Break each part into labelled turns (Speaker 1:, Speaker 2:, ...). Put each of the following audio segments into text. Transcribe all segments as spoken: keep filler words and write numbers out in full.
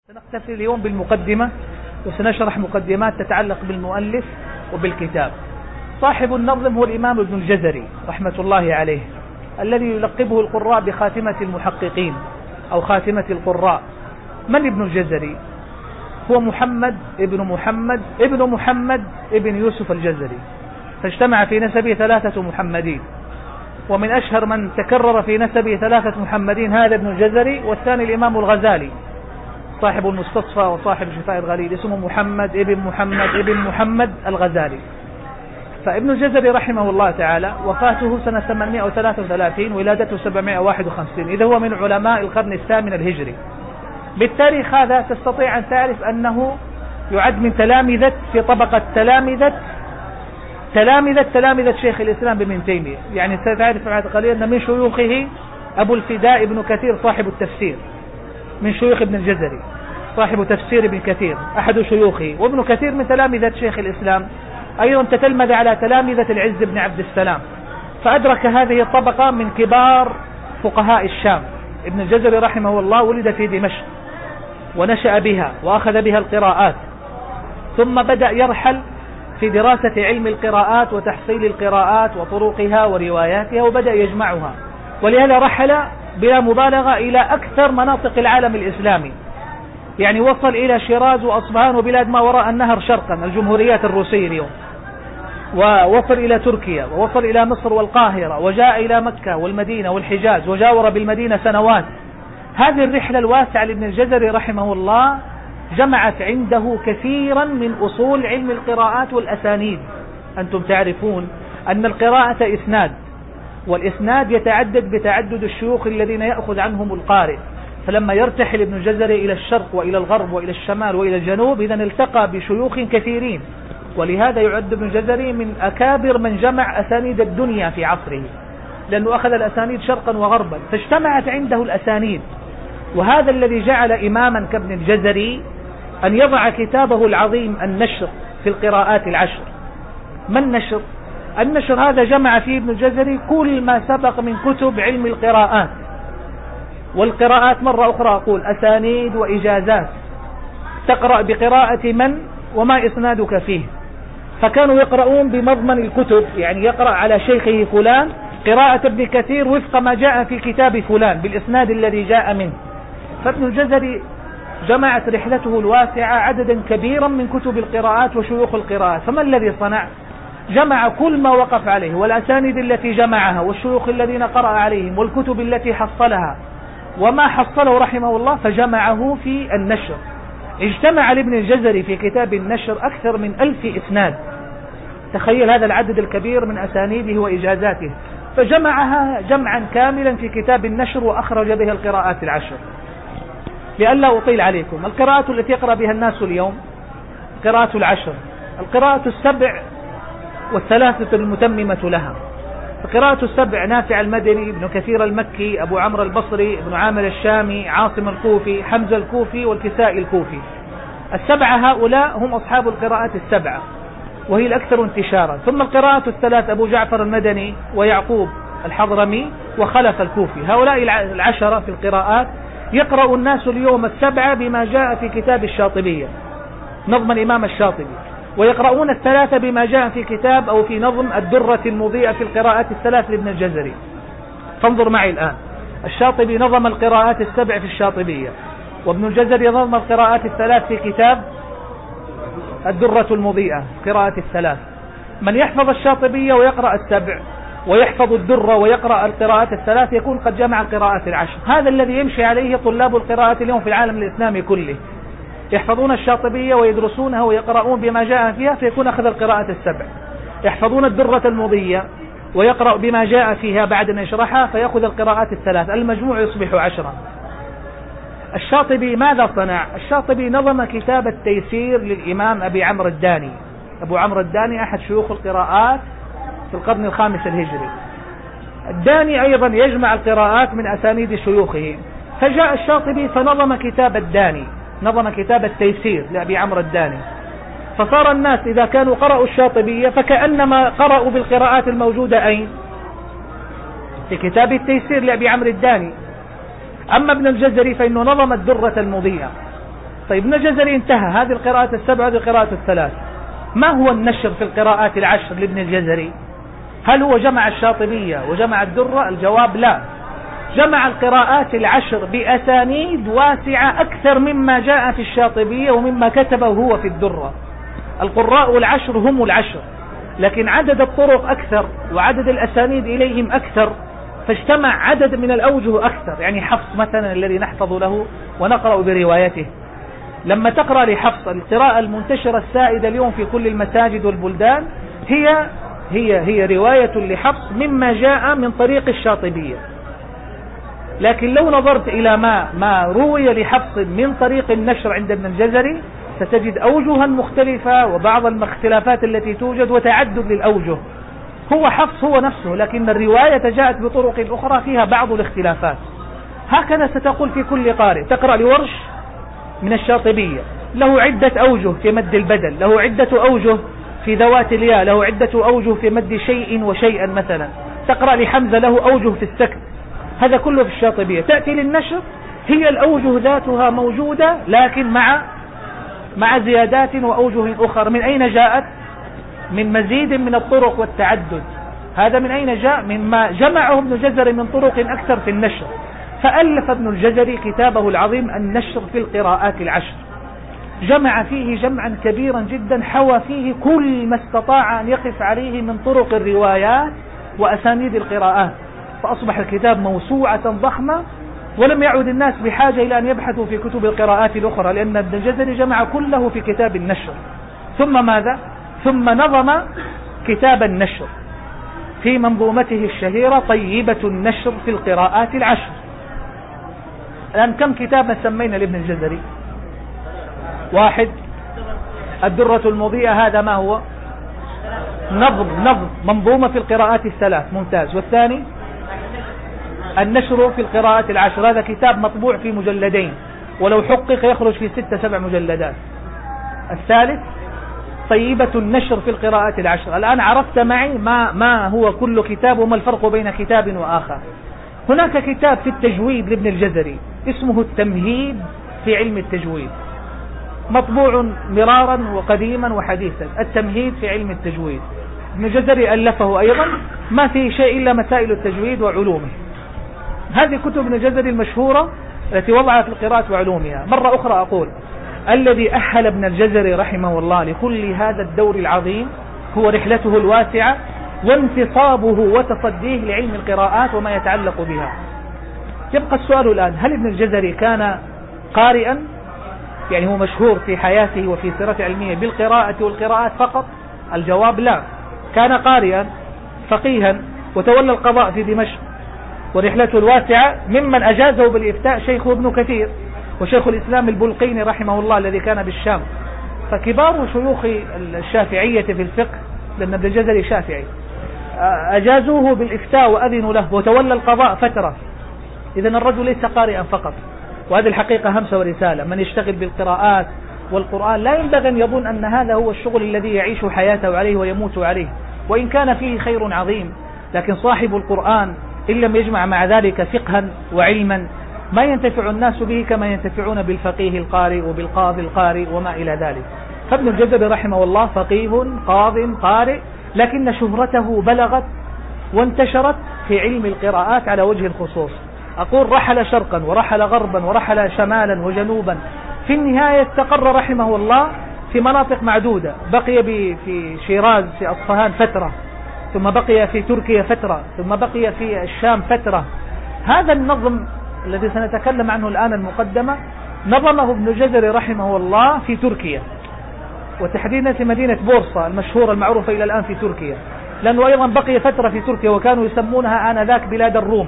Speaker 1: سنقتفي اليوم بالمقدمة، وسنشرح مقدمات تتعلق بالمؤلف وبالكتاب. صاحب النظم هو الإمام ابن الجزري رحمة الله عليه، الذي يلقبه القراء بخاتمة المحققين أو خاتمة القراء. من ابن الجزري؟ هو محمد ابن محمد ابن محمد ابن يوسف الجزري، فاجتمع في نسبه ثلاثة محمدين، ومن أشهر من تكرر في نسبه ثلاثة محمدين هذا ابن الجزري، والثاني الإمام الغزالي صاحب المستصفى وصاحب شفاء الغليل، اسمه محمد ابن محمد ابن محمد الغزالي. فابن الجزري رحمه الله تعالى وفاته سنة ثمانمائة وثلاثة وثلاثين، ولادته سبعمائة وواحد وخمسين، إذا هو من علماء القرن الثامن الهجري. بالتاريخ هذا تستطيع أن تعرف أنه يعد من تلامذة في طبقة تلامذة تلامذة تلامذة شيخ الإسلام ابن تيمية. يعني ستعرف بعد قليل أن من شيوخه أبو الفداء ابن كثير صاحب التفسير، من شيوخ ابن الجزري صاحب تفسير ابن كثير أحد شيوخه، وابن كثير من تلامذة شيخ الإسلام، أيضا تتلمذ على تلامذة العز بن عبد السلام، فأدرك هذه الطبقة من كبار فقهاء الشام. ابن الجزري رحمه الله ولد في دمشق ونشأ بها وأخذ بها القراءات، ثم بدأ يرحل في دراسة علم القراءات وتحصيل القراءات وطرقها ورواياتها، وبدأ يجمعها، ولهذا رحل بلا مبالغة إلى أكثر مناطق العالم الإسلامي. يعني وصل إلى شيراز وأصبهان وبلاد ما وراء النهر شرقا، الجمهوريات الروسية اليوم، ووصل إلى تركيا، ووصل إلى مصر والقاهرة، وجاء إلى مكة والمدينة والحجاز، وجاور بالمدينة سنوات. هذه الرحلة الواسعة لابن الجزري رحمه الله جمعت عنده كثيرا من أصول علم القراءات والأسانيد. أنتم تعرفون أن القراءة إسناد، والإسناد يتعدد بتعدد الشيوخ الذين يأخذ عنهم القارئ. فلما يرتحل ابن الجزري إلى الشرق وإلى الغرب وإلى الشمال وإلى الجنوب، إذن التقى بشيوخ كثيرين، ولهذا يعد ابن الجزري من أكابر من جمع أسانيد الدنيا في عصره، لأنه أخذ الأسانيد شرقا وغربا، فاجتمعت عنده الأسانيد. وهذا الذي جعل إماما كابن الجزري أن يضع كتابه العظيم النشر في القراءات العشر. ما النشر؟ النشر هذا جمع فيه ابن الجزري كل ما سبق من كتب علم القراءات. والقراءات مرة أخرى أقول أسانيد وإجازات، تقرأ بقراءة من وما إسنادك فيه. فكانوا يقرؤون بمضمن الكتب، يعني يقرأ على شيخه فلان قراءة ابن كثير وفق ما جاء في كتاب فلان بالإسناد الذي جاء منه. فابن الجزري جمعت رحلته الواسعة عددا كبيرا من كتب القراءات وشيوخ القراءات. فما الذي صنع؟ جمع كل ما وقف عليه، والأسانيد التي جمعها، والشيوخ الذين قرأ عليهم، والكتب التي حصلها، وما حصله رحمه الله فجمعه في النشر. اجتمع لابن الجزري في كتاب النشر أكثر من ألف إسناد. تخيل هذا العدد الكبير من أسانيده وإجازاته، فجمعها جمعا كاملا في كتاب النشر، وأخرج بها القراءات العشر. لئلا أطيل عليكم، القراءات التي يقرأ بها الناس اليوم قراءة العشر، القراءة السبع والثلاثة المتممة لها. قراءة السبع نافع المدني، ابن كثير المكي، أبو عمرو البصري، ابن عامر الشامي، عاصم الكوفي، حمزة الكوفي، والكسائي الكوفي. السبعة هؤلاء هم أصحاب القراءات السبعة، وهي الأكثر انتشارا. ثم القراءة الثلاث، أبو جعفر المدني ويعقوب الحضرمي وخلف الكوفي. هؤلاء العشرة في القراءات يقرأ الناس اليوم السبعة بما جاء في كتاب الشاطبية، نظم الإمام الشاطبي، ويقرؤون الثلاثة بما جاء في كتاب أو في نظم الدرة المضيئة في القراءات الثلاث لابن الجزري. فانظر معي الآن، الشاطبي نظم القراءات السبع في الشاطبية، وابن الجزري نظم القراءات الثلاث في كتاب الدرة المضيئة قراءة الثلاث. من يحفظ الشاطبية ويقرأ السبع، ويحفظ الدرة ويقرأ القراءات الثلاث، يكون قد جمع القراءات العشر. هذا الذي يمشي عليه طلاب القراءات اليوم في العالم الإسلامي كله، يحفظون الشاطبية ويدرسونها ويقرؤون بما جاء فيها، فيكون أخذ القراءة السبع. يحفظون الدرة المضية ويقرأ بما جاء فيها بعد أن يشرحها، فيأخذ القراءات الثلاث، المجموع يصبح عشرا. الشاطبي ماذا صنع؟ الشاطبي نظم كتاب التيسير للإمام أبي عمرو الداني. أبو عمرو الداني أحد شيوخ القراءات في القرن الخامس الهجري. الداني أيضا يجمع القراءات من أسانيد شيوخه، فجاء الشاطبي فنظم كتاب الداني، نظم كتاب التيسير لأبي عمرو الداني. فصار الناس إذا كانوا قرأوا الشاطبية فكأنما قرأوا بالقراءات الموجودة أين؟ في كتاب التيسير لأبي عمرو الداني. أما ابن الجزري فإنه نظم الدرة المضيئة، طيب ابن الجزري انتهى، هذه القراءات السبع هذه القراءات الثلاث. ما هو النشر في القراءات العشر لابن الجزري؟ هل هو جمع الشاطبية وجمع الدرة؟ الجواب لا، جمع القراءات العشر بأسانيد واسعة أكثر مما جاء في الشاطبية ومما كتبه هو في الدرة. القراء العشر هم العشر، لكن عدد الطرق أكثر وعدد الأسانيد إليهم أكثر، فاجتمع عدد من الأوجه أكثر. يعني حفص مثلا الذي نحفظ له ونقرأ بروايته، لما تقرأ لحفص القراءة المنتشرة السائدة اليوم في كل المساجد والبلدان هي هي هي رواية لحفص مما جاء من طريق الشاطبية. لكن لو نظرت إلى ما ما روي لحفص من طريق النشر عند ابن الجزري ستجد أوجها مختلفة وبعض الاختلافات التي توجد وتعدد للأوجه. هو حفص هو نفسه، لكن الرواية جاءت بطرق أخرى فيها بعض الاختلافات. هكذا ستقول في كل قارئ. تقرأ لورش من الشاطبية له عدة أوجه في مد البدل، له عدة أوجه في ذوات الياء، له عدة أوجه في مد شيء وشيئا مثلا. تقرأ لحمزة له أوجه في السكت، هذا كله في الشاطبية. تأتي للنشر هي الأوجه ذاتها موجودة لكن مع مع زيادات وأوجه أخرى. من أين جاءت؟ من مزيد من الطرق والتعدد. هذا من أين جاء؟ مما جمعه ابن الجزري من طرق أكثر في النشر. فألف ابن الجزري كتابه العظيم النشر في القراءات العشر، جمع فيه جمعا كبيرا جدا، حوى فيه كل ما استطاع أن يقف عليه من طرق الروايات وأسانيد القراءات، فأصبح الكتاب موسوعة ضخمة، ولم يعد الناس بحاجة إلى أن يبحثوا في كتب القراءات الأخرى، لأن ابن الجزري جمع كله في كتاب النشر. ثم ماذا؟ ثم نظم كتاب النشر في منظومته الشهيرة طيبة النشر في القراءات العشر. الآن كم كتابا سمينا لابن الجزري؟ واحد، الدرة المضيئة، هذا ما هو؟ نظم نظم منظومة في القراءات الثلاث، ممتاز. والثاني النشر في القراءات العشر، هذا كتاب مطبوع في مجلدين، ولو حقق يخرج في ستة سبع مجلدات. الثالث طيبة النشر في القراءات العشر. الآن عرفت معي ما ما هو كل كتاب وما الفرق بين كتاب وآخر. هناك كتاب في التجويد لابن الجزري اسمه التمهيد في علم التجويد، مطبوع مرارا وقديما وحديثا، التمهيد في علم التجويد. ابن الجزري ألفه أيضا، ما فيه شيء إلا مسائل التجويد وعلومه. هذه كتب ابن الجزري المشهورة التي وضعت القراءات وعلومها. مرة أخرى أقول الذي أهل ابن الجزري رحمه الله لكل هذا الدور العظيم هو رحلته الواسعة وانتصابه وتصديه لعلم القراءات وما يتعلق بها. يبقى السؤال الآن، هل ابن الجزري كان قارئا؟ يعني هو مشهور في حياته وفي سيرته العلمية بالقراءة والقراءات فقط؟ الجواب لا، كان قارئا فقيها وتولى القضاء في دمشق، ورحلته الواسعة ممن أجازه بالإفتاء شيخه ابن كثير وشيخ الإسلام البلقيني رحمه الله الذي كان بالشام. فكبار شيوخ الشافعية في الفقه، لأن ابن الجزري شافعي، أجازوه بالإفتاء وأذنوا له وتولى القضاء فترة. إذن الرجل ليس قارئا فقط، وهذه الحقيقة همسة ورسالة. من يشتغل بالقراءات والقرآن لا ينبغي أن يظن أن هذا هو الشغل الذي يعيش حياته عليه ويموت عليه، وإن كان فيه خير عظيم، لكن صاحب القرآن إن لم يجمع مع ذلك فقها وعلما ما ينتفع الناس به كما ينتفعون بالفقيه القارئ وبالقاضي القارئ وما إلى ذلك. فابن الجزري رحمه الله فقيه قاض قارئ، لكن شهرته بلغت وانتشرت في علم القراءات على وجه الخصوص. أقول رحل شرقا ورحل غربا ورحل شمالا وجنوبا، في النهاية استقر رحمه الله في مناطق معدودة. بقي في شيراز في أصفهان فترة، ثم بقي في تركيا فترة، ثم بقي في الشام فترة. هذا النظم الذي سنتكلم عنه الآن المقدمة نظمه ابن الجزري رحمه الله في تركيا، وتحديدا في مدينة بورصة المشهورة المعروفة إلى الآن في تركيا، لأنه أيضا بقي فترة في تركيا وكانوا يسمونها آنذاك بلاد الروم.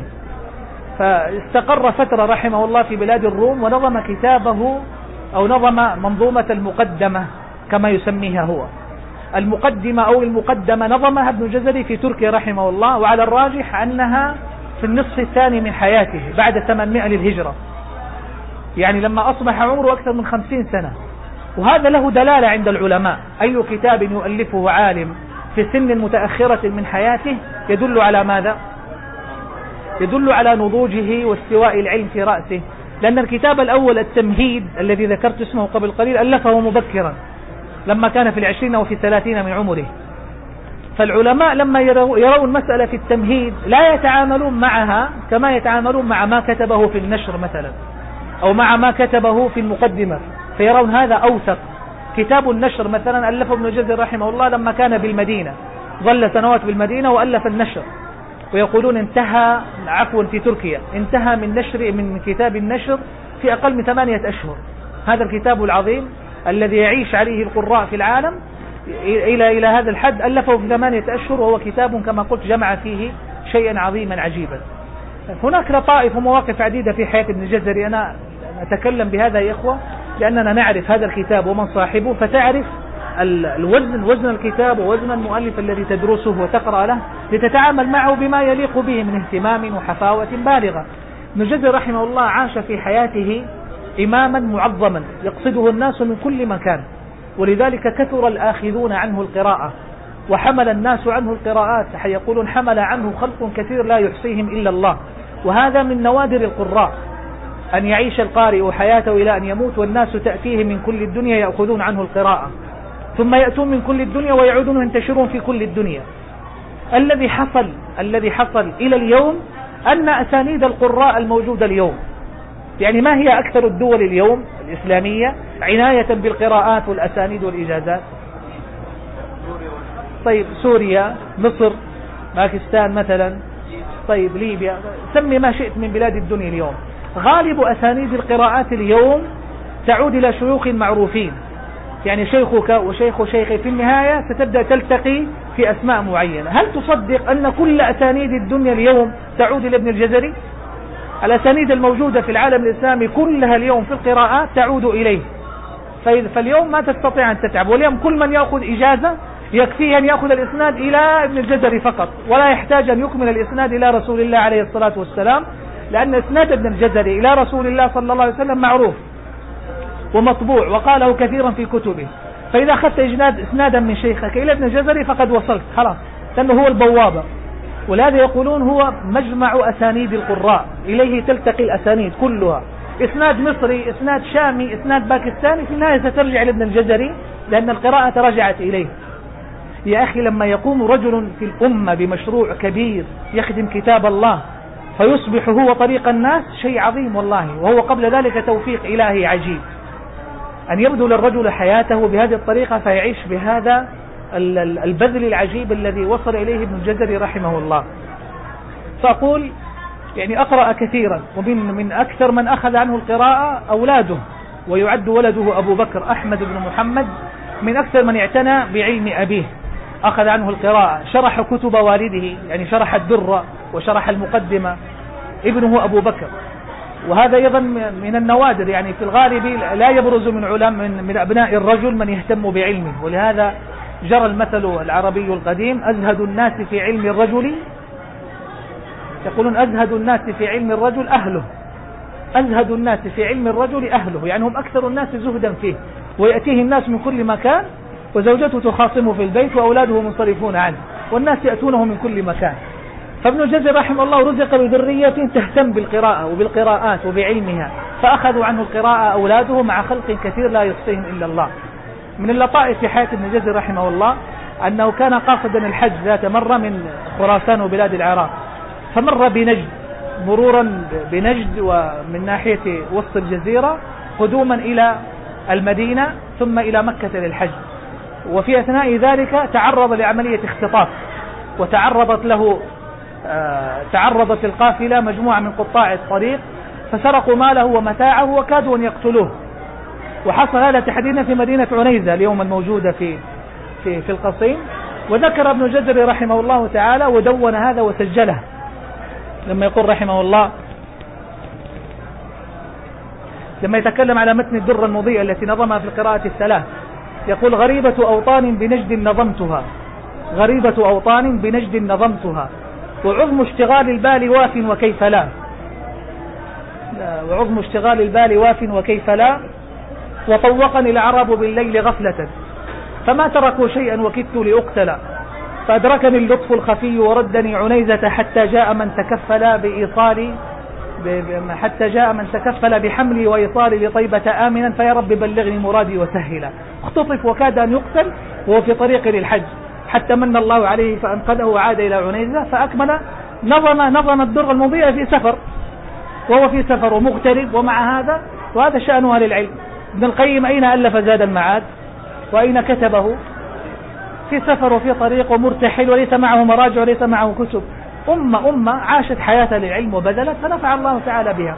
Speaker 1: فاستقر فترة رحمه الله في بلاد الروم ونظم كتابه أو نظم منظومة المقدمة كما يسميها هو. المقدمة أو المقدمة نظمها ابن الجزري في تركيا رحمه الله، وعلى الراجح أنها في النصف الثاني من حياته بعد ثمانمائة للهجرة، يعني لما أصبح عمره أكثر من خمسين سنة. وهذا له دلالة عند العلماء، أي كتاب يؤلفه عالم في سن متأخرة من حياته يدل على ماذا؟ يدل على نضوجه واستواء العلم في رأسه. لأن الكتاب الأول التمهيد الذي ذكرت اسمه قبل قليل ألفه مبكرا لما كان في العشرين أو في الثلاثين من عمره. فالعلماء لما يرون مسألة في التمهيد لا يتعاملون معها كما يتعاملون مع ما كتبه في النشر مثلا أو مع ما كتبه في المقدمة، فيرون هذا أوثق. كتاب النشر مثلا ألفه ابن جزري رحمه الله لما كان بالمدينة، ظل سنوات بالمدينة وألف النشر، ويقولون انتهى عفوا في تركيا انتهى من نشر من كتاب النشر في أقل من ثمانية أشهر. هذا الكتاب العظيم الذي يعيش عليه القراء في العالم إلى إلى هذا الحد ألفه في ثمانية أشهر، وهو كتاب كما قلت جمع فيه شيئا عظيما عجيبا. هناك لطائف ومواقف عديدة في حياة ابن جزري، أنا أتكلم بهذا يا إخوة لأننا نعرف هذا الكتاب ومن صاحبه، فتعرف الوزن وزن الكتاب ووزن المؤلف الذي تدرسه وتقرأ له لتتعامل معه بما يليق به من اهتمام وحفاوة بالغة. ابن جزري رحمه الله عاش في حياته إماما معظما يقصده الناس من كل مكان، ولذلك كثر الآخذون عنه القراءة وحمل الناس عنه القراءات، يقولون حمل عنه خلق كثير لا يحصيهم إلا الله. وهذا من نوادر القراء أن يعيش القارئ حياته إلى أن يموت والناس تأتيه من كل الدنيا يأخذون عنه القراءة، ثم يأتون من كل الدنيا ويعودون ينتشرون في كل الدنيا. الذي حصل الذي حصل إلى اليوم أن أسانيد القراء الموجودة اليوم، يعني ما هي أكثر الدول اليوم الإسلامية عناية بالقراءات والأسانيد والإجازات؟ طيب سوريا، مصر، باكستان مثلا، طيب ليبيا، سمي ما شئت من بلاد الدنيا اليوم. غالب أسانيد القراءات اليوم تعود إلى شيوخ معروفين، يعني شيخك وشيخ شيخي في النهاية ستبدأ تلتقي في أسماء معينة. هل تصدق أن كل أسانيد الدنيا اليوم تعود إلى ابن الجزري؟ الأسانيد الموجودة في العالم الإسلامي كلها اليوم في القراءات تعود إليه. فاليوم ما تستطيع أن تتعب، واليوم كل من يأخذ إجازة يكفيه أن يأخذ الإسناد إلى ابن الجزري فقط، ولا يحتاج أن يكمل الإسناد إلى رسول الله عليه الصلاة والسلام، لأن إسناد ابن الجزري إلى رسول الله صلى الله عليه وسلم معروف ومطبوع وقاله كثيرا في كتبه. فإذا أخذت إسنادا من شيخك إلى ابن الجزري فقد وصلت خلاص، لأنه هو البوابة. ولهذا يقولون هو مجمع أسانيد القراء، إليه تلتقي الأسانيد كلها، إسناد مصري، إسناد شامي، إسناد باكستاني، في النهاية سترجع لابن الجزري لأن القراءة رجعت إليه. يا أخي لما يقوم رجل في الأمة بمشروع كبير يخدم كتاب الله فيصبح هو طريق الناس، شيء عظيم والله، وهو قبل ذلك توفيق إلهي عجيب أن يبذل الرجل حياته بهذه الطريقة فيعيش بهذا البذل العجيب الذي وصل إليه ابن الجزري رحمه الله. فأقول يعني أقرأ كثيرا، ومن من أكثر من أخذ عنه القراءة أولاده، ويعد ولده أبو بكر أحمد بن محمد من أكثر من اعتنى بعلم أبيه، أخذ عنه القراءة، شرح كتب والده، يعني شرح الدرة وشرح المقدمة ابنه أبو بكر. وهذا أيضا من النوادر، يعني في الغالب لا يبرز من علم من, من أبناء الرجل من يهتم بعلمه. ولهذا جرى المثل العربي القديم: أزهد الناس في علم الرجل، يقولون أزهد الناس في علم الرجل أهله، أزهد الناس في علم الرجل أهله، يعني هم أكثر الناس زهدا فيه، ويأتيه الناس من كل مكان، وزوجته تخاصمه في البيت وأولاده منصرفون عنه، والناس يأتونه من كل مكان. فابن الجزري رحمه الله رزق بذرية تهتم بالقراءة وبالقراءات وبعلمها، فأخذوا عنه القراءة أولاده مع خلق كثير لا يحصيهم إلا الله. من اللطائف في حياة ابن الجزري رحمه الله أنه كان قاصدا الحج ذات مرة من خراسان وبلاد العراق، فمر بنجد مرورا بنجد ومن ناحية وسط الجزيرة قدوما إلى المدينة ثم إلى مكة للحج. وفي أثناء ذلك تعرض لعملية اختطاف، وتعرضت له آه تعرضت القافلة مجموعة من قطاع الطريق فسرقوا ماله ومتاعه وكادوا أن يقتلوه. وحصل هذا تحديدا في مدينة عنيزة اليوم الموجودة في في في القصيم. وذكر ابن الجزري رحمه الله تعالى ودون هذا وسجله لما يقول رحمه الله، لما يتكلم على متن الدرة المضيئة التي نظمها في القراءة الثلاث، يقول: غريبة أوطان بنجد نظمتها، غريبة أوطان بنجد نظمتها، وعظم اشتغال البال واف وكيف لا، وعظم اشتغال البال واف وكيف لا، وطوقني العرب بالليل غفلة فما تركوا شيئا وكدت لأقتل، فأدركني اللطف الخفي وردني عنيزة حتى جاء من تكفل بإيصال حتى جاء من تكفل بحملي وإيصالي لطيبة آمنا فيا رب بلغني مرادي وسهلا. اختطف وكاد أن يقتل وهو في طريق للحج، حتى من الله عليه فأنقذه وعاد إلى عنيزة فأكمل نظم نظم الدر المضيء في سفر، وهو في سفر ومغترب ومع هذا، وهذا شأن أهل العلم. ابن القيم أين ألف زاد المعاد وأين كتبه؟ في سفر وفي طريق ومرتحل وليس معه مراجع وليس معه كتب. أمة أمة عاشت حياتها للعلم وبذلت فنفع الله تعالى بها.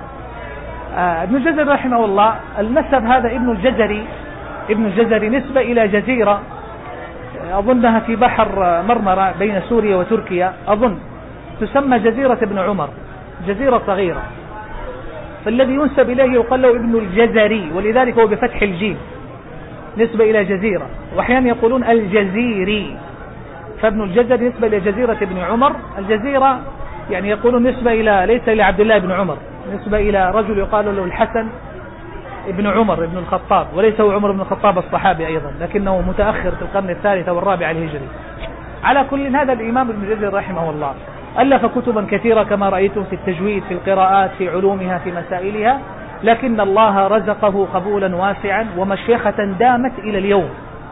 Speaker 1: آه ابن الجزري رحمه الله، النسب هذا ابن الجزري، ابن الجزري نسبة إلى جزيرة أظنها في بحر مرمرة بين سوريا وتركيا، أظن تسمى جزيرة ابن عمر، جزيرة صغيرة، فالذي ينسب إليه يقال له ابن الجزري، ولذلك هو بفتح الجيم نسبة إلى جزيرة، وأحيانا يقولون الجزيري، فابن الجزري نسبة إلى جزيرة ابن عمر. الجزيرة يعني يقولون نسبة إلى ليس إلى عبد الله بن عمر، نسبة إلى رجل يقال له الحسن ابن عمر ابن الخطاب، وليس هو عمر بن الخطاب الصحابي أيضا، لكنه متأخر في القرن الثالث والرابع الهجري. على كل هذا الإمام ابن الجزري رحمه الله ألف كتبا كثيرة كما رأيتم في التجويد، في القراءات، في علومها، في مسائلها، لكن الله رزقه قبولا واسعا ومشيخة دامت إلى اليوم.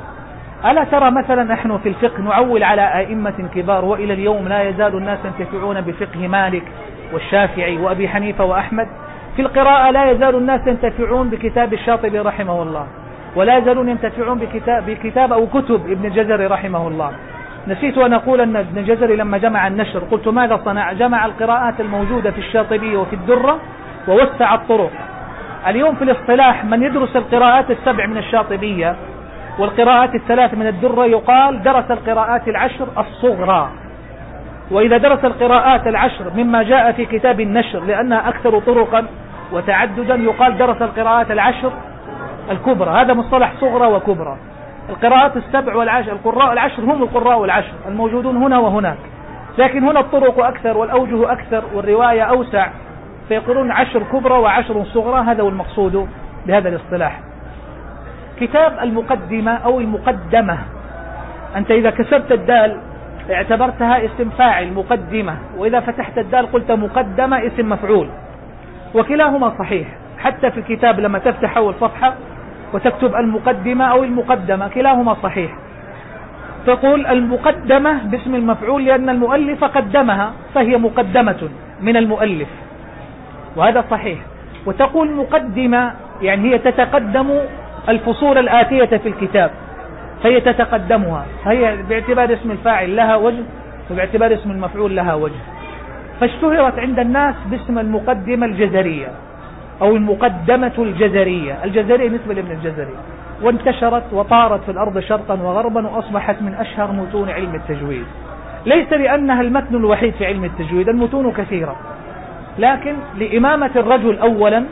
Speaker 1: ألا ترى مثلا نحن في الفقه نعول على أئمة كبار، وإلى اليوم لا يزال الناس ينتفعون بفقه مالك والشافعي وأبي حنيفة وأحمد. في القراءة لا يزال الناس ينتفعون بكتاب الشاطبي رحمه الله، ولا يزالون ينتفعون بكتاب, بكتاب أو كتب ابن الجزري رحمه الله. نسيت أن أقول أن ابن الجزري لما جمع النشر قلت ماذا صنع؟ جمع القراءات الموجودة في الشاطبي وفي الدرة ووسع الطرق. اليوم في الاصطلاح من يدرس القراءات السبع من الشاطبية والقراءات الثلاث من الدرة يقال درس القراءات العشر الصغرى، وإذا درس القراءات العشر مما جاء في كتاب النشر لأنها أكثر طرقا وتعددا يقال درس القراءات العشر الكبرى. هذا مصطلح صغرى وكبرى. القراءات السبع والعشر، القراء العشر هم القراء العشر الموجودون هنا وهناك، لكن هنا الطرق أكثر والأوجه أكثر والرواية أوسع، فيقولون عشر كبرى وعشر صغرى. هذا هو المقصود بهذا الاصطلاح. كتاب المقدمة أو المقدمة، أنت إذا كسرت الدال اعتبرتها اسم فاعل مقدمة، وإذا فتحت الدال قلت مقدمة اسم مفعول، وكلاهما صحيح. حتى في الكتاب لما تفتح أول صفحة وتكتب المقدمة أو المقدمة كلاهما صحيح. تقول المقدمة باسم المفعول لأن المؤلف قدمها فهي مقدمة من المؤلف، وهذا صحيح. وتقول مقدمة يعني هي تتقدم الفصول الآتية في الكتاب، فهي تتقدمها، فهي باعتبار اسم الفاعل لها وجه وباعتبار اسم المفعول لها وجه. فاشتهرت عند الناس باسم المقدمة الجزرية أو المقدمة الجزرية. الجزرية نسبة لابن الجزري، وانتشرت وطارت في الأرض شرقا وغربا وأصبحت من أشهر متون علم التجويد، ليس لأنها المتن الوحيد في علم التجويد، المتون كثيرة، لكن لإمامة الرجل أولا،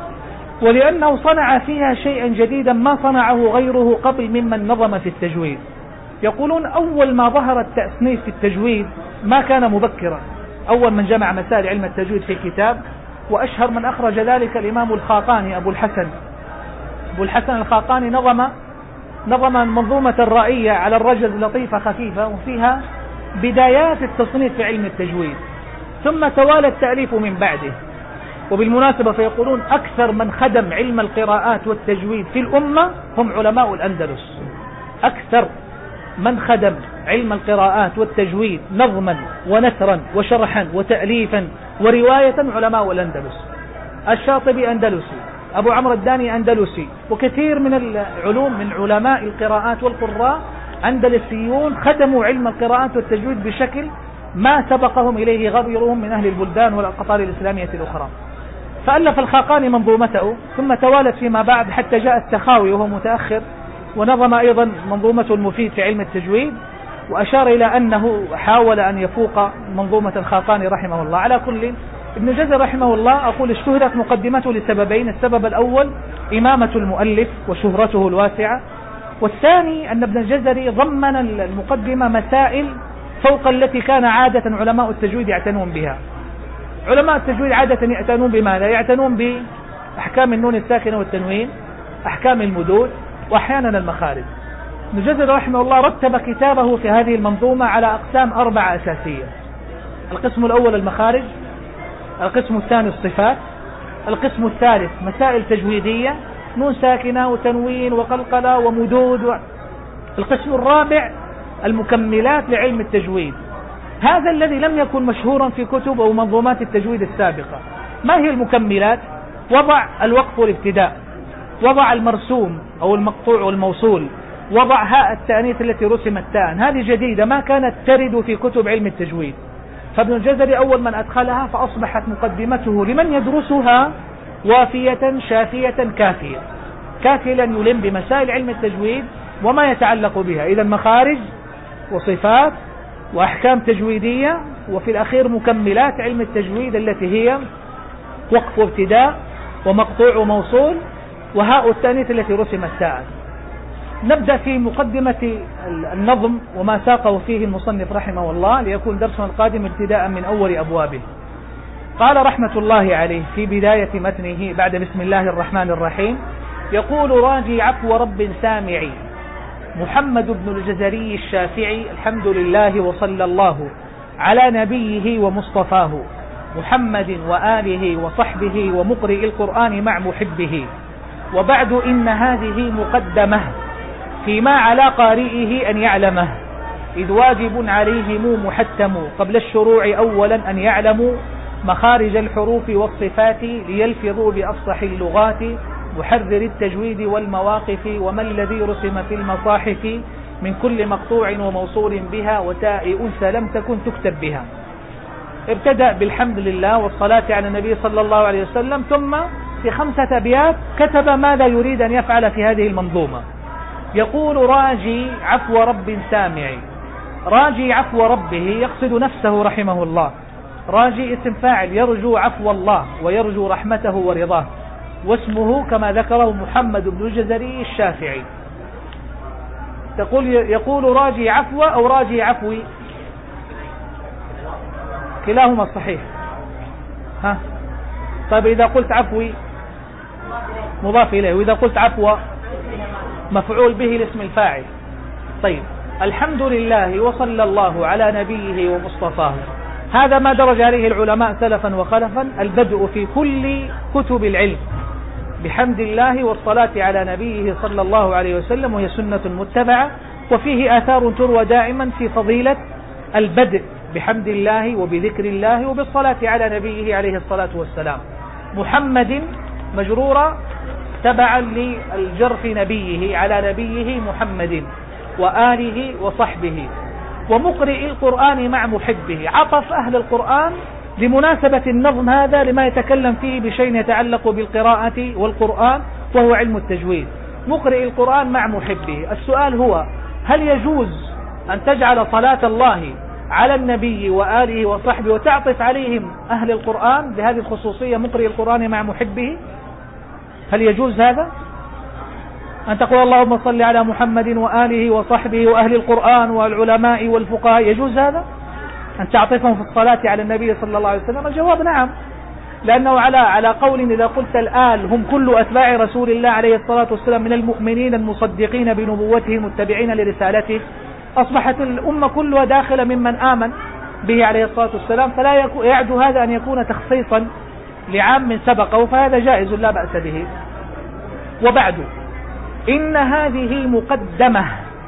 Speaker 1: ولأنه صنع فيها شيئا جديدا ما صنعه غيره قبل ممن نظم في التجويد. يقولون أول ما ظهر التأسنيف في التجويد ما كان مبكرا، أول من جمع مسائل علم التجويد في كتاب، وأشهر من أخرج ذلك الإمام الخاقاني أبو الحسن أبو الحسن الخاقاني نظم نظم منظومة الرائية على الرجز لطيفة خفيفة، وفيها بدايات التصنيف في علم التجويد، ثم توالى التأليف من بعده. وبالمناسبة فيقولون أكثر من خدم علم القراءات والتجويد في الأمة هم علماء الأندلس، أكثر من خدم علم القراءات والتجويد نظما ونثرا وشرحا وتأليفا ورواية علماء الأندلس. الشاطبي أندلسي، أبو عمرو الداني أندلسي، وكثير من العلوم من علماء القراءات والقراء أندلسيون خدموا علم القراءات والتجويد بشكل ما سبقهم إليه غيرهم من أهل البلدان والأقطار الإسلامية الأخرى. فألف الخاقاني منظومته، ثم توالت فيما بعد حتى جاء السخاوي وهو متأخر ونظم أيضا منظومة المفيد في علم التجويد، وأشار إلى أنه حاول أن يفوق منظومة الخاقاني رحمه الله. على كل، ابن الجزري رحمه الله أقول اشتهرت مقدمته لسببين: السبب الأول إمامة المؤلف وشهرته الواسعة، والثاني أن ابن الجزري ضمن المقدمة مسائل فوق التي كان عادة علماء التجويد يعتنون بها. علماء التجويد عادة يعتنون بما لا يعتنون بأحكام النون الساكنة والتنوين، أحكام المدود، وأحيانا المخارج. ابن الجزري رحمه الله رتب كتابه في هذه المنظومة على أقسام أربعة أساسية: القسم الأول المخارج، القسم الثاني الصفات. القسم الثالث مسائل تجويدية، نون ساكنة وتنوين وقلقلة ومدود و... القسم الرابع المكملات لعلم التجويد، هذا الذي لم يكن مشهورا في كتب أو منظومات التجويد السابقة. ما هي المكملات؟ وضع الوقف والابتداء، وضع المرسوم أو المقطوع والموصول، وضع هاء التأنيث التي رسمت تاء، هذه جديدة ما كانت ترد في كتب علم التجويد. فابن الجزري أول من أدخلها، فأصبحت مقدمته لمن يدرسها وافية شافية كافية، كافيا يلم بمسائل علم التجويد وما يتعلق بها. إذا مخارج وصفات وأحكام تجويدية، وفي الأخير مكملات علم التجويد التي هي وقف وابتداء ومقطوع وموصول وهاء التأنيث التي رسمت تاء. نبدأ في مقدمة النظم وما ساقه فيه المصنف رحمه الله، ليكون درسنا القادم ابتداء من أول أبوابه. قال رحمة الله عليه في بداية متنه بعد بسم الله الرحمن الرحيم، يقول راجي عفو رب سامعي محمد بن الجزري الشافعي، الحمد لله وصلى الله على نبيه ومصطفاه محمد وآله وصحبه ومقرئ القرآن مع محبه. وبعد إن هذه مقدمة فيما على قارئه أن يعلمه، إذ واجب عليهم محتم قبل الشروع أولا أن يعلموا مخارج الحروف والصفات، ليلفظوا بأفصح اللغات محرر التجويد والمواقف، وما الذي رسم في المصاحف من كل مقطوع وموصول بها، وتاء أنثى لم تكن تكتب بها. ابتدأ بالحمد لله والصلاة على النبي صلى الله عليه وسلم، ثم في خمسة أبيات كتب ماذا يريد أن يفعل في هذه المنظومة. يقول راجي عفو رب سامعي، راجي عفو ربه يقصد نفسه رحمه الله، راجي اسم فاعل يرجو عفو الله ويرجو رحمته ورضاه، واسمه كما ذكره محمد بن الجزري الشافعي. تقول يقول راجي عفو أو راجي عفوي؟ كلاهما الصحيح. ها طيب إذا قلت عفوي مضاف إليه، وإذا قلت عفو مفعول به لاسم الفاعل. طيب الحمد لله وصلى الله على نبيه ومصطفاه، هذا ما درج عليه العلماء سلفا وخلفا، البدء في كل كتب العلم بحمد الله والصلاة على نبيه صلى الله عليه وسلم، وهي سنة متبعة، وفيه آثار تروى دائما في فضيلة البدء بحمد الله وبذكر الله وبالصلاة على نبيه عليه الصلاة والسلام. محمد مجرورة تبعا للجرف نبيه على نبيه محمد وآله وصحبه، ومقرئ القرآن مع محبه، عطف أهل القرآن لمناسبة النظم هذا لما يتكلم فيه بشيء يتعلق بالقراءة والقرآن وهو علم التجويد. مقرئ القرآن مع محبه، السؤال هو هل يجوز أن تجعل صلاة الله على النبي وآله وصحبه وتعطف عليهم أهل القرآن بهذه الخصوصية مقرئ القرآن مع محبه؟ هل يجوز هذا؟ أن تقول اللهم صل على محمد وآله وصحبه وأهل القرآن والعلماء والفقهاء، يجوز هذا؟ أن تعطفهم في الصلاة على النبي صلى الله عليه وسلم؟ الجواب نعم، لأنه على على قول إذا قلت الآل هم كل أتباع رسول الله عليه الصلاة والسلام من المؤمنين المصدقين بنبوته المتبعين لرسالته، أصبحت الأمة كلها داخلة ممن آمن به عليه الصلاة والسلام، فلا يعد هذا أن يكون تخصيصا لعام سبقه، فهذا جائز لا بأس به. وبعد إن هذه مقدمة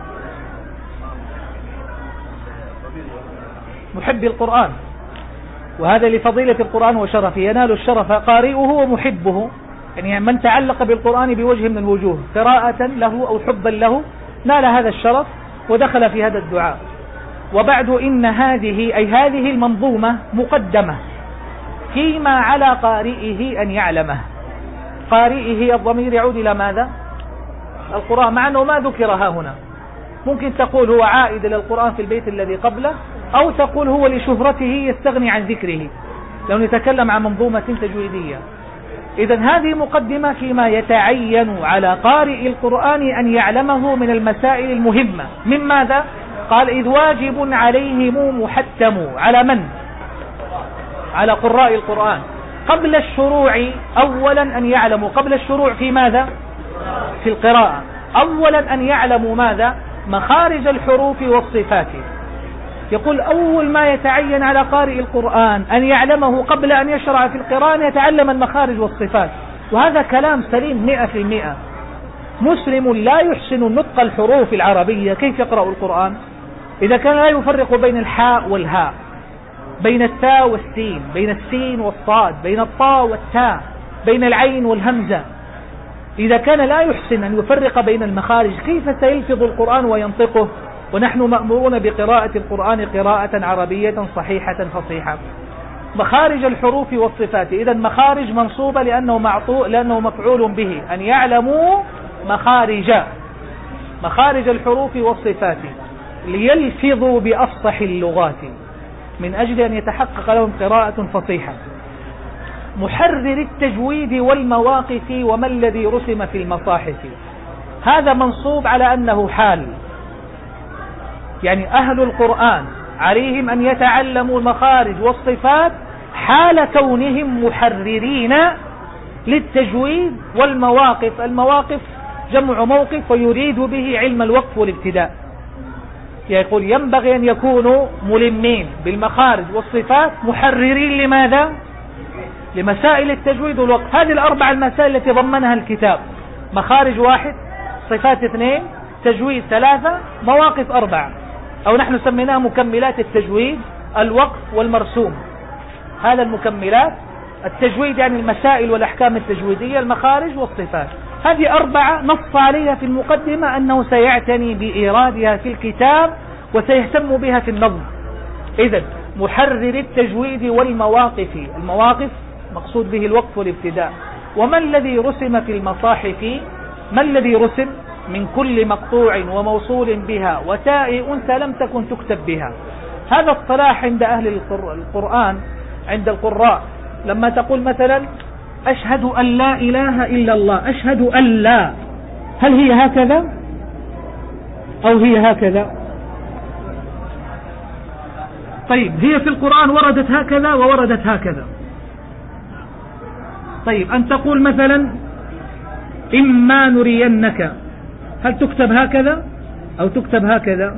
Speaker 1: محب القرآن، وهذا لفضيلة القرآن وشرفه، ينال الشرف قارئه ومحبه، يعني من تعلق بالقرآن بوجه من الوجوه قراءة له أو حبا له نال هذا الشرف ودخل في هذا الدعاء. وبعد إن هذه أي هذه المنظومة مقدمة فيما على قارئه أن يعلمه. قارئه الضمير يعود إلى ماذا؟ القرآن، مع أنه ما ذكر ها هنا. ممكن تقول هو عائد إلى القرآن في البيت الذي قبله، أو تقول هو لشهرته يستغني عن ذكره لو نتكلم عن منظومة تجويدية. إذن هذه مقدمة فيما يتعين على قارئ القرآن أن يعلمه من المسائل المهمة. من ماذا؟ قال إذ واجب عليهم محتم، على من؟ على قراء القرآن قبل الشروع أولا أن يعلموا، قبل الشروع في ماذا؟ في القراءة، أولا أن يعلموا ماذا؟ مخارج الحروف والصفات. يقول أول ما يتعين على قارئ القرآن أن يعلمه قبل أن يشرع في القراءة يتعلم المخارج والصفات، وهذا كلام سليم مئة في المئة. مسلم لا يحسن نطق الحروف العربية كيف يقرأ القرآن إذا كان لا يفرق بين الحاء والهاء، بين التاء والسين، بين السين والصاد، بين الطاء والتاء، بين العين والهمزة. إذا كان لا يحسن أن يفرق بين المخارج كيف سيلفظ القرآن وينطقه؟ ونحن مأمورون بقراءة القرآن قراءة عربية صحيحة فصيحة. مخارج الحروف والصفات، إذا مخارج منصوبة لأنه معطوء لأنه مفعول به، أن يعلموا مخارج مخارج الحروف والصفات ليلفظوا بأفصح اللغات من أجل أن يتحقق لهم قراءة فصيحة. محرر التجويد والمواقف وما الذي رسم في المصاحف، هذا منصوب على أنه حال، يعني أهل القرآن عليهم أن يتعلموا المخارج والصفات حال كونهم محررين للتجويد والمواقف. المواقف جمع موقف ويريد به علم الوقف والابتداء، يقول ينبغي أن يكونوا ملمين بالمخارج والصفات محررين لماذا؟ لمسائل التجويد والوقف. هذه الأربع المسائل التي ضمنها الكتاب، مخارج واحد، صفات اثنين، تجويد ثلاثة، مواقف أربعة، أو نحن سميناها مكملات التجويد، الوقف والمرسوم. هذا المكملات، التجويد يعني المسائل والأحكام التجويدية، المخارج والصفات. هذه أربعة نص عليها في المقدمة أنه سيعتني بإيرادها في الكتاب وسيهتم بها في النظم. إذن محرر التجويد والمواقف، المواقف مقصود به الوقف والابتداء. وما الذي رسم في المصاحف؟ ما الذي رسم؟ من كل مقطوع وموصول بها وتاء أنثى لم تكن تكتب بها. هذا الصلاح عند أهل القرآن، عند القراء، لما تقول مثلا أشهد أن لا إله إلا الله، أشهد أن لا، هل هي هكذا أو هي هكذا؟ طيب هي في القرآن وردت هكذا ووردت هكذا. طيب أن تقول مثلا إما نرينك، هل تكتب هكذا أو تكتب هكذا؟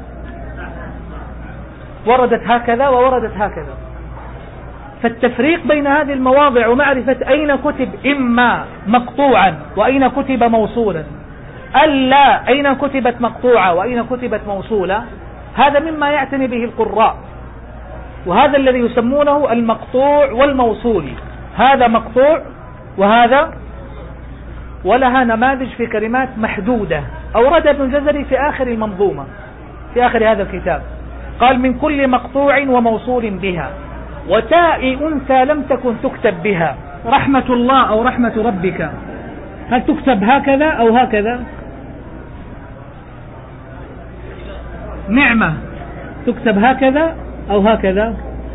Speaker 1: وردت هكذا ووردت هكذا. فالتفريق بين هذه المواضع ومعرفة أين كتب إما مقطوعا وأين كتب موصولا، ألا أين كتبت مقطوعة وأين كتبت موصولة، هذا مما يعتني به القراء، وهذا الذي يسمونه المقطوع والموصول. هذا مقطوع وهذا، ولها نماذج في كلمات محدودة أورد ابن الجزري في آخر المنظومة، في آخر هذا الكتاب، قال من كل مقطوع وموصول بها وتاء أنثى لم تكن تكتب بها. رحمة الله أو رحمة ربك، هل تكتب هكذا أو هكذا؟ نعمة تكتب هكذا أو هكذا؟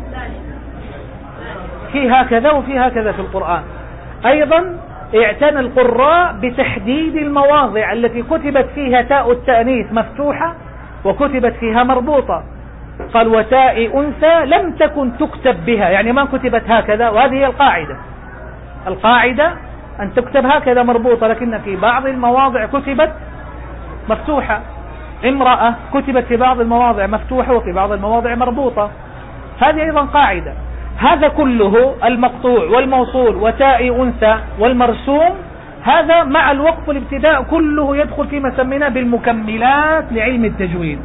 Speaker 1: في هكذا وفي هكذا في القرآن. أيضا اعتنى القراء بتحديد المواضع التي كتبت فيها تاء التأنيث مفتوحة وكتبت فيها مربوطة. قال وتاء أنثى لم تكن تكتب بها، يعني ما كتبت هكذا، وهذه هي القاعدة. القاعدة أن تكتب هكذا مربوطة، لكن في بعض المواضع كتبت مفتوحة. امرأة كتبت في بعض المواضع مفتوحة وفي بعض المواضع مربوطة، هذه أيضا قاعدة. هذا كله المقطوع والموصول وتاء أنثى والمرسوم، هذا مع الوقف والابتداء كله يدخل فيما سميناه بالمكملات لعلم التجويد.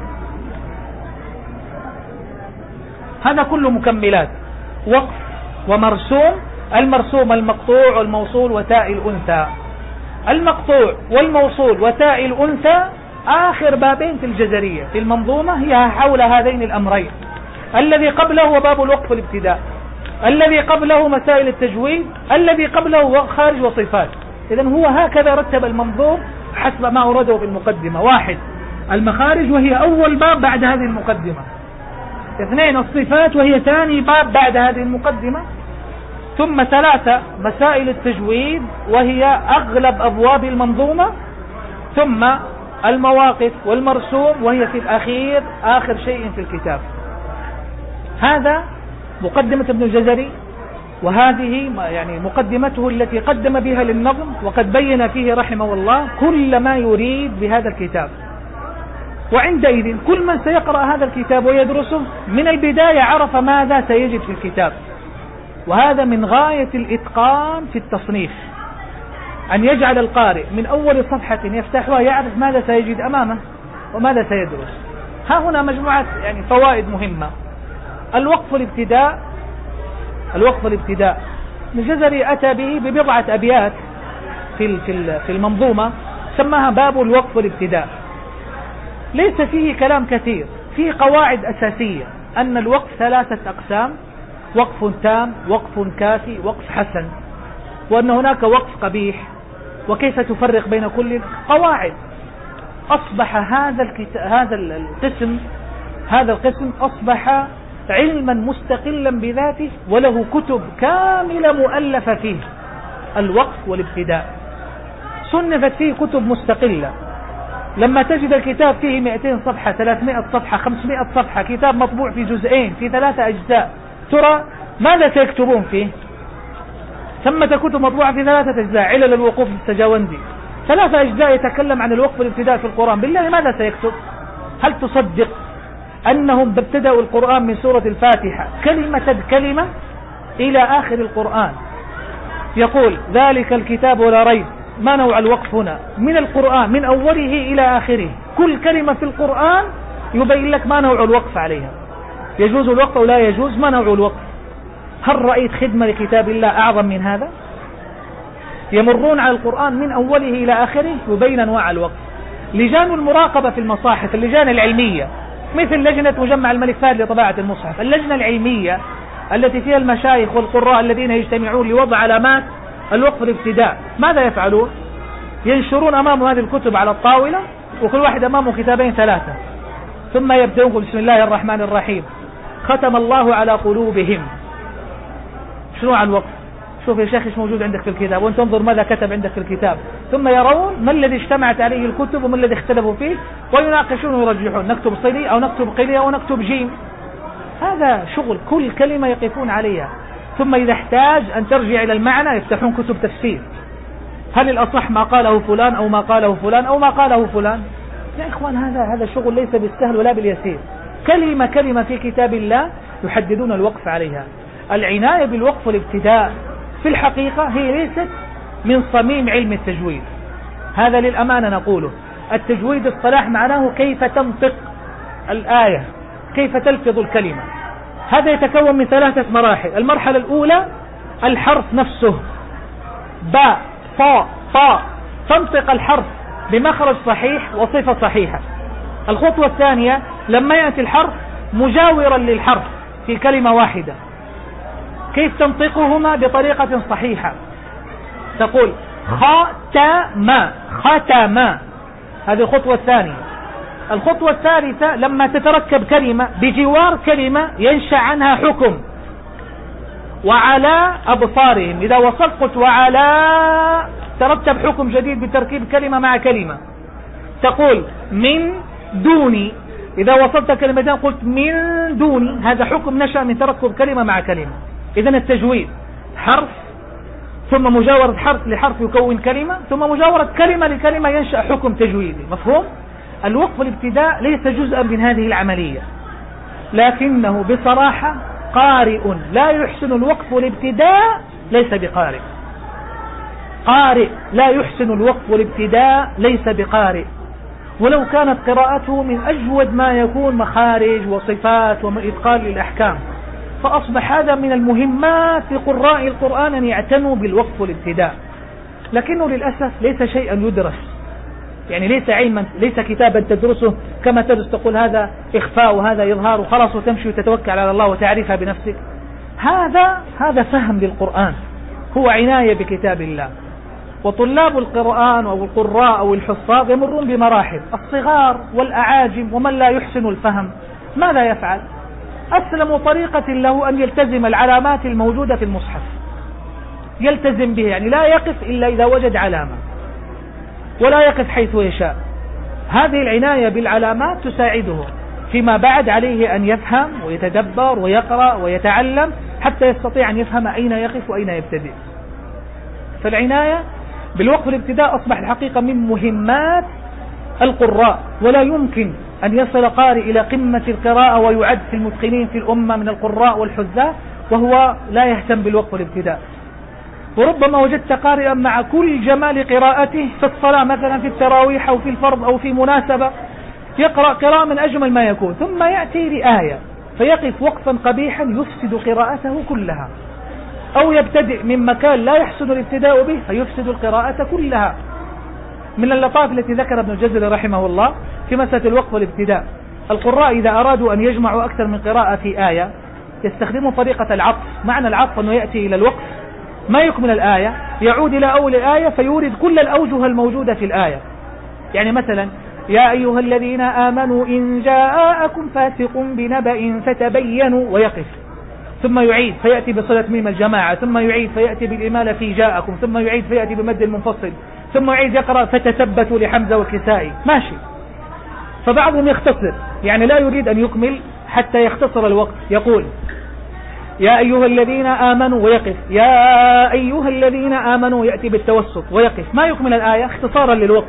Speaker 1: هذا كله مكملات، وقف ومرسوم. المرسوم المقطوع والموصول وتاء الأنثى. المقطوع والموصول وتاء الأنثى آخر بابين في الجزرية في المنظومة هي حول هذين الأمرين. الذي قبله هو باب الوقف والابتداء، الذي قبله مسائل التجويد، الذي قبله خارج وصفات. إذن هو هكذا رتب المنظوم حسب ما أورده في المقدمة. واحد المخارج وهي أول باب بعد هذه المقدمة. اثنين الصفات وهي ثاني باب بعد هذه المقدمة. ثم ثلاثة مسائل التجويد وهي أغلب أبواب المنظومة. ثم المواقف والمرسوم وهي في الأخير آخر شيء في الكتاب. هذا مقدمة ابن الجزري، وهذه يعني مقدمته التي قدم بها للنظم، وقد بين فيه رحمه الله كل ما يريد بهذا الكتاب. وعندئذ كل من سيقرأ هذا الكتاب ويدرسه من البداية عرف ماذا سيجد في الكتاب. وهذا من غاية الإتقان في التصنيف، أن يجعل القارئ من أول صفحة يفتحها يعرف ماذا سيجد أمامه وماذا سيدرس. ها هنا مجموعة يعني فوائد مهمة. الوقف الابتداء الوقف الابتداء الجزري أتى به ببضعة أبيات في في المنظومة سماها باب الوقف الابتداء. ليس فيه كلام كثير، فيه قواعد أساسية أن الوقف ثلاثة أقسام: وقف تام، وقف كافي، وقف حسن، وأن هناك وقف قبيح، وكيف تفرق بين كل قواعد. أصبح هذا الكتاب هذا القسم هذا القسم أصبح علما مستقلا بذاته، وله كتب كاملة مؤلفة فيه. الوقف والابتداء صنفت فيه كتب مستقلة. لما تجد الكتاب فيه مئتين صفحة، ثلاثمائة صفحة، خمسمائة صفحة، كتاب مطبوع في جزئين في ثلاثة أجزاء، ترى ماذا سيكتبون فيه؟ ثمة كتب مطبوعة في ثلاثة أجزاء: علل الوقوف للسجاوندي، ثلاثة أجزاء يتكلم عن الوقف والابتداء في القرآن. بالله ماذا سيكتب؟ هل تصدق أنهم ابتدأوا القرآن من سورة الفاتحة كلمة كلمة إلى آخر القرآن؟ يقول ذلك الكتاب ولا ريب. ما نوع الوقف هنا؟ من القرآن من أوله إلى آخره، كل كلمة في القرآن يبين لك ما نوع الوقف عليها. يجوز الوقف أو لا يجوز؟ ما نوع الوقف؟ هل رأيت خدمة لكتاب الله أعظم من هذا؟ يمرون على القرآن من أوله إلى آخره يبين أنواع الوقف. لجان المراقبة في المصاحف، اللجان العلمية مثل لجنة مجمع الملك فهد لطباعة المصحف، اللجنة العلمية التي فيها المشايخ والقراء الذين يجتمعون لوضع علامات الوقف الابتداء، ماذا يفعلون؟ ينشرون أمامه هذه الكتب على الطاولة، وكل واحد أمامه كتابين ثلاثة، ثم يبدأون بسم الله الرحمن الرحيم ختم الله على قلوبهم. شنو عن الوقف؟ شوف يا شيخ ايش موجود عندك في الكتاب، وانت انظر ماذا كتب عندك في الكتاب، ثم يرون ما الذي اجتمعت عليه الكتب وما الذي اختلفوا فيه، ويناقشون ويرجحون، نكتب صيني أو نكتب قلية أو نكتب جيم. هذا شغل، كل كلمة يقفون عليها. ثم إذا احتاج أن ترجع إلى المعنى يفتحون كتب تفسير، هل الأصح ما قاله فلان أو ما قاله فلان أو ما قاله فلان؟ يا إخوان هذا هذا شغل ليس بالسهل ولا باليسير. كلمة كلمة في كتاب الله يحددون الوقف عليها. العناية بالوقف والابتداء في الحقيقة هي ليست من صميم علم التجويد، هذا للأمانة نقوله. التجويد الصلاح معناه كيف تنطق الآية، كيف تلفظ الكلمة. هذا يتكون من ثلاثة مراحل. المرحلة الأولى الحرف نفسه، باء طاء طاء، تنطق الحرف بمخرج صحيح وصفة صحيحة. الخطوة الثانية لما يأتي الحرف مجاورا للحرف في كلمة واحدة، كيف تنطقهما بطريقة صحيحة؟ تقول ختم ختم، هذه الخطوة الثانية. الخطوة الثالثة لما تتركب كلمة بجوار كلمة ينشأ عنها حكم، وعلى أبصارهم، إذا وصلت قلت وعلى ترتب حكم جديد بتركيب كلمة مع كلمة. تقول من دوني، إذا وصلت كلمتين قلت من دوني، هذا حكم نشأ من تركب كلمة مع كلمة. إذن التجويد حرف ثم مجاورة حرف لحرف يكون كلمة، ثم مجاورة كلمة لكلمة ينشأ حكم تجويدي. مفهوم؟ الوقف الابتداء ليس جزءا من هذه العملية، لكنه بصراحة قارئ لا يحسن الوقف والابتداء ليس بقارئ. قارئ لا يحسن الوقف والابتداء ليس بقارئ، ولو كانت قراءته من أجود ما يكون، مخارج وصفات وإتقان للأحكام. فأصبح هذا من المهمات لقراء القرآن أن يعتنوا بالوقف والابتداء، لكنه للأسف ليس شيئا يدرس، يعني ليس علما، ليس كتابا تدرسه كما تدرس تقول هذا إخفاء وهذا إظهار وخلاص وتمشي وتتوكل على الله وتعرفها بنفسك. هذا هذا فهم للقرآن، هو عناية بكتاب الله. وطلاب القرآن أو القراء أو الحفاظ يمرون بمراحل، الصغار والأعاجم ومن لا يحسن الفهم ماذا يفعل؟ أسلم طريقة له أن يلتزم العلامات الموجودة في المصحف، يلتزم به، يعني لا يقف إلا إذا وجد علامة، ولا يقف حيث يشاء. هذه العناية بالعلامات تساعده فيما بعد عليه أن يفهم ويتدبر ويقرأ ويتعلم حتى يستطيع أن يفهم أين يقف وأين يبتدئ. فالعناية بالوقف الابتداء أصبح الحقيقة من مهمات القراء، ولا يمكن أن يصل قارئ إلى قمة القراءة ويعد في المتقنين في الأمة من القراء والحذاء وهو لا يهتم بالوقف والابتداء. وربما وجدت قارئا مع كل جمال قراءته في الصلاة مثلا في التراويح أو في الفرض أو في مناسبة يقرأ قراءة من أجمل ما يكون، ثم يأتي لآية فيقف وقفا قبيحا يفسد قراءته كلها، أو يبتدئ من مكان لا يحسن الابتداء به فيفسد القراءة كلها. من اللطائف التي ذكر ابن الجزري رحمه الله في مسألة الوقف والابتداء، القراء إذا أرادوا أن يجمعوا أكثر من قراءة في آية يستخدموا طريقة العطف. معنى العطف أنه يأتي إلى الوقف ما يكمل الآية، يعود إلى أول الآية فيورد كل الأوجه الموجودة في الآية. يعني مثلا يا أيها الذين آمنوا إن جاءكم فاسق بنبأ فتبينوا ويقف، ثم يعيد فيأتي بصلة ميم الجماعة، ثم يعيد فيأتي بالإمالة في جاءكم، ثم يعيد فيأتي بمد المنفصل، ثم يعيد يقرأ فتثبتوا لحمزة والكسائي، ماشي. فبعضهم يختصر، يعني لا يريد أن يكمل حتى يختصر الوقت، يقول يا أيها الذين آمنوا ويقف، يا أيها الذين آمنوا يأتي بالتوسط ويقف، ما يكمل الآية اختصارا للوقت.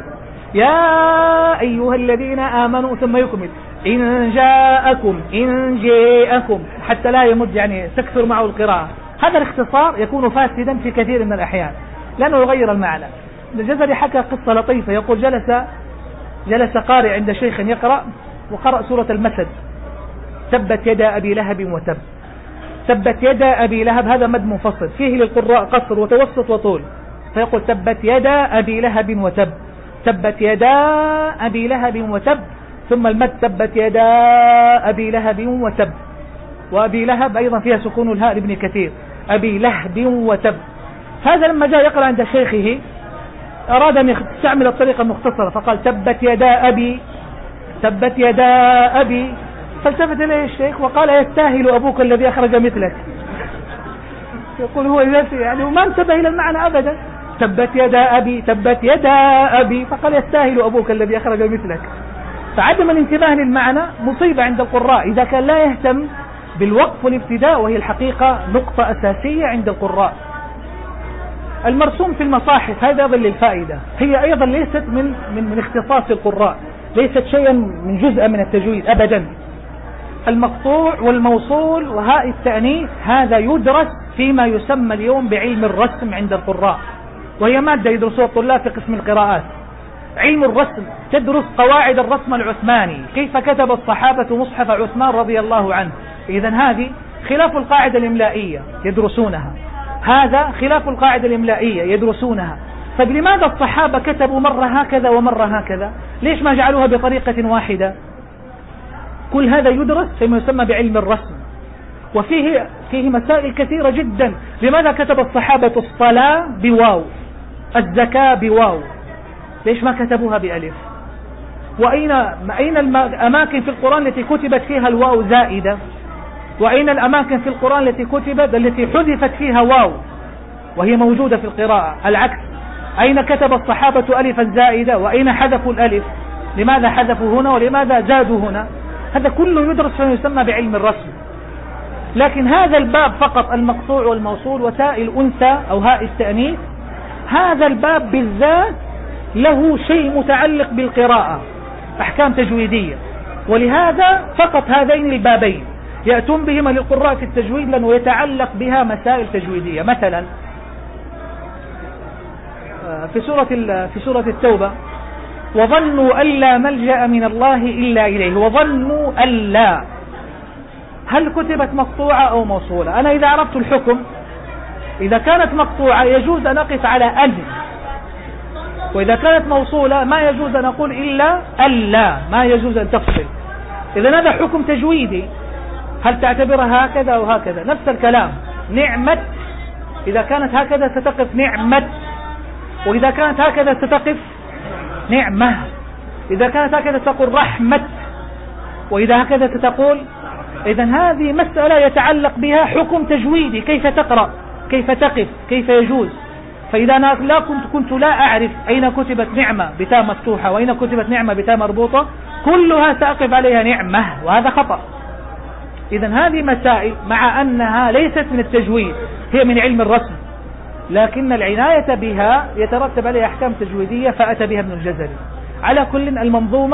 Speaker 1: يا أيها الذين آمنوا ثم يكمل إن جاءكم إن جاءكم حتى لا يمد، يعني تكثر معه القراءة. هذا الاختصار يكون فاسدا في كثير من الأحيان لأنه يغير المعنى. الجزري حكى قصة لطيفة، يقول جلس جلس قارئ عند شيخ يقرأ وقرأ سورة المسد، تبت يدا أبي لهب وتب. تبت يدا أبي لهب هذا مد منفصل فيه للقراء قصر وتوسط وطول، فيقول تبت يدا أبي لهب وتب، تبت يدا أبي لهب وتب، ثم المد تبت يدا أبي لهب وتب. وأبي لهب أيضا فيها سكون الهاء لابن كثير، أبي لهب وتب. هذا لما جاء يقرأ عند شيخه أراد أن يستعمل الطريقة المختصرة فقال تبت يدا أبي، تبت يدا أبي، فالتفت إليه الشيخ وقال يستاهل أبوك الذي أخرج مثلك. يقول هو يعني وما انتبه إلى المعنى أبدا، تبت يدا أبي تبت يدا أبي، فقال يستاهل أبوك الذي أخرج مثلك. فعدم الانتباه للمعنى مصيبة عند القراء إذا كان لا يهتم بالوقف والابتداء، وهي الحقيقة نقطة أساسية عند القراء. المرسوم في المصاحف هذا أيضا للفائدة، هي أيضا ليست من من من اختصاص القراء، ليست شيئا من جزء من التجويد أبدا. المقطوع والموصول وهاء التأنيث هذا يدرس فيما يسمى اليوم بعلم الرسم عند القراء، وهي مادة يدرسها الطلاب في قسم القراءات. علم الرسم تدرس قواعد الرسم العثماني، كيف كتب الصحابة مصحف عثمان رضي الله عنه. إذن هذه خلاف القاعدة الإملائية يدرسونها، هذا خلاف القاعدة الإملائية يدرسونها. طيب لماذا الصحابة كتبوا مرة هكذا ومرة هكذا؟ ليش ما جعلوها بطريقة واحدة؟ كل هذا يدرس فيما يسمى بعلم الرسم، وفيه فيه مسائل كثيرة جدا. لماذا كتب الصحابة الصلاة بواو، الزكاة بواو، ليش ما كتبوها بألف؟ وأين أين الأماكن في القرآن التي كتبت فيها الواو زائدة؟ وأين الأماكن في القرآن التي كتبت التي حذفت فيها واو وهي موجودة في القراءة؟ العكس، أين كتب الصحابة ألفا زائدة وأين حذفوا الألف؟ لماذا حذفوا هنا ولماذا زادوا هنا؟ هذا كله يدرس فيما يسمى بعلم الرسم. لكن هذا الباب فقط المقطوع والموصول وتاء الأنثى أو هاء التأنيث، هذا الباب بالذات له شيء متعلق بالقراءة، أحكام تجويدية، ولهذا فقط هذين البابين يأتون بهما للقراء في التجويد لأنه يتعلق بها مسائل تجويدية. مثلا في سورة في سورة التوبة وظنوا أن لا ملجأ من الله إلا إليه، وظنوا أن لا، هل كتبت مقطوعة أو موصولة؟ أنا إذا عرفت الحكم إذا كانت مقطوعة يجوز أن أقف على أن، وإذا كانت موصولة ما يجوز أن أقول إلا ألا، ما يجوز أن تفصل. إذا هذا حكم تجويدي، هل تعتبرها هكذا أو هكذا؟ نفس الكلام نعمة، إذا كانت هكذا ستقف نعمة، وإذا كانت هكذا ستقف نعمة، إذا كانت هكذا تقول رحمة، وإذا هكذا ستقول. إذن هذه مسألة يتعلق بها حكم تجويدي، كيف تقرأ، كيف تقف، كيف يجوز. فإذا أنا لا كنت, كنت لا أعرف أين كتبت نعمة بتاء مفتوحة وأين كتبت نعمة بتاء مربوطة، كلها سأقف عليها نعمة، وهذا خطأ. إذن هذه مسائل مع أنها ليست من التجويد، هي من علم الرسم، لكن العناية بها يترتب عليها أحكام تجويدية فأتى بها ابن الجزري. على كل المنظومة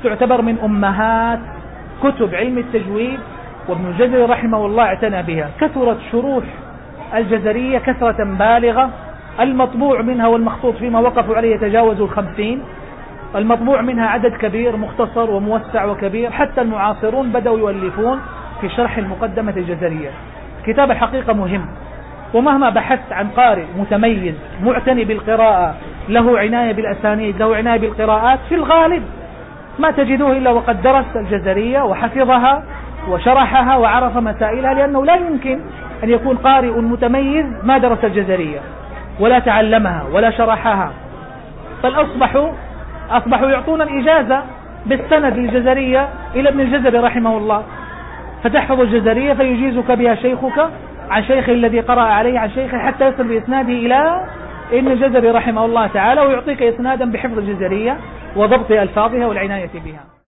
Speaker 1: تعتبر من أمهات كتب علم التجويد، وابن الجزري رحمه الله اعتنى بها. كثرت شروح الجزرية كثرة بالغة، المطبوع منها والمخطوط فيما وقفوا عليه يتجاوز الخمسين، المطبوع منها عدد كبير مختصر وموسع وكبير، حتى المعاصرون بدأوا يؤلفون في شرح المقدمة الجزرية. كتاب الحقيقة مهم، ومهما بحثت عن قارئ متميز معتني بالقراءة له عناية بالأسانيد له عناية بالقراءات، في الغالب ما تجدوه إلا وقد درس الجزرية وحفظها وشرحها وعرف مسائلها، لأنه لا يمكن أن يكون قارئ متميز ما درس الجزرية ولا تعلمها ولا شرحها. بل أصبحوا أصبحوا يعطون الإجازة بالسند للجزرية إلى ابن الجزري رحمه الله، فتحفظ الجزرية فيجيزك بها شيخك عن شيخ الذي قرأ عليه عن شيخه، حتى يصل بإسناده إلى ابن الجزري رحمه الله تعالى، ويعطيك إسنادا بحفظ الجزرية وضبط ألفاظها والعناية بها.